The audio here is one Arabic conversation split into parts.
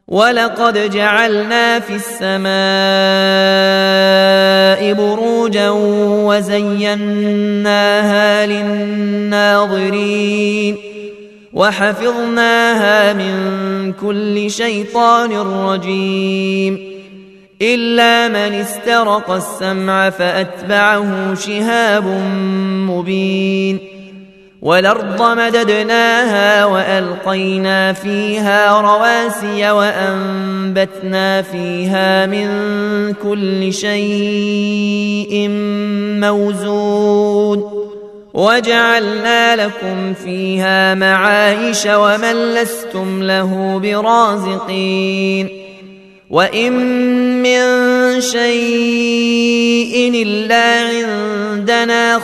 ولقد جعلنا في السماء بروجا وزيناها للناظرين وحفظناها من كل شيطان رجيم إلا من استرق السمع فأتبعه شهاب مبين والأرض مددناها وألقينا فيها رواسي وأنبتنا فيها من كل شيء موزون وجعلنا لكم فيها معايش ومن لستم له برازقين وإن من شيء إلا عندنا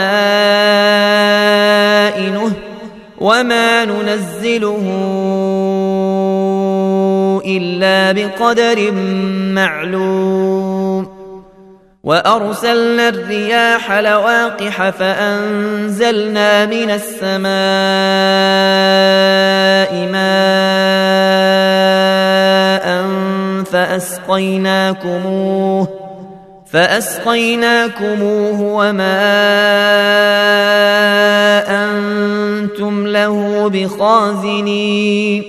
خزائنه وما ننزله إلا بقدر معلوم وأرسلنا الرياح لواقح فأنزلنا من السماء ماء فأسقيناكموه وما أنتم له بخازنين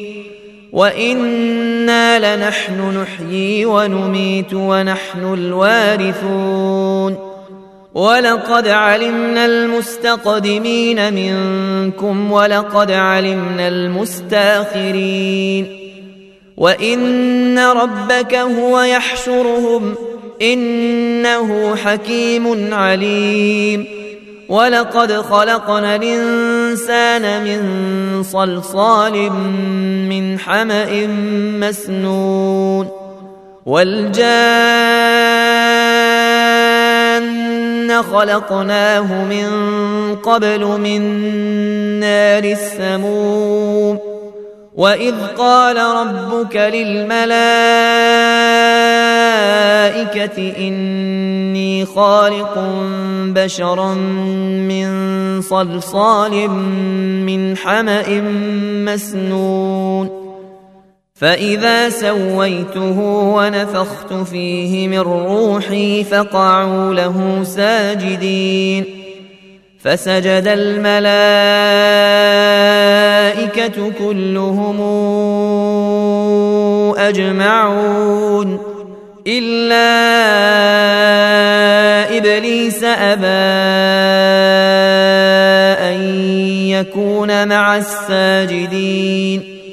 وإنا لنحن نحيي ونميت ونحن الوارثون ولقد علمنا المستقدمين منكم ولقد علمنا المستاخرين وإن ربك هو يحشرهم إنه حكيم عليم ولقد خلقنا الإنسان من صلصال من حمأ مسنون والجان خلقناه من قبل من نار السموم وإذ قال ربك للملائكة إني خالق بشرا من صلصال من حمأ مسنون فإذا سويته ونفخت فيه من روحي فقعوا له ساجدين فسجد الملائكة كلهم أجمعون إلا إبليس أبى أن يكون مع الساجدين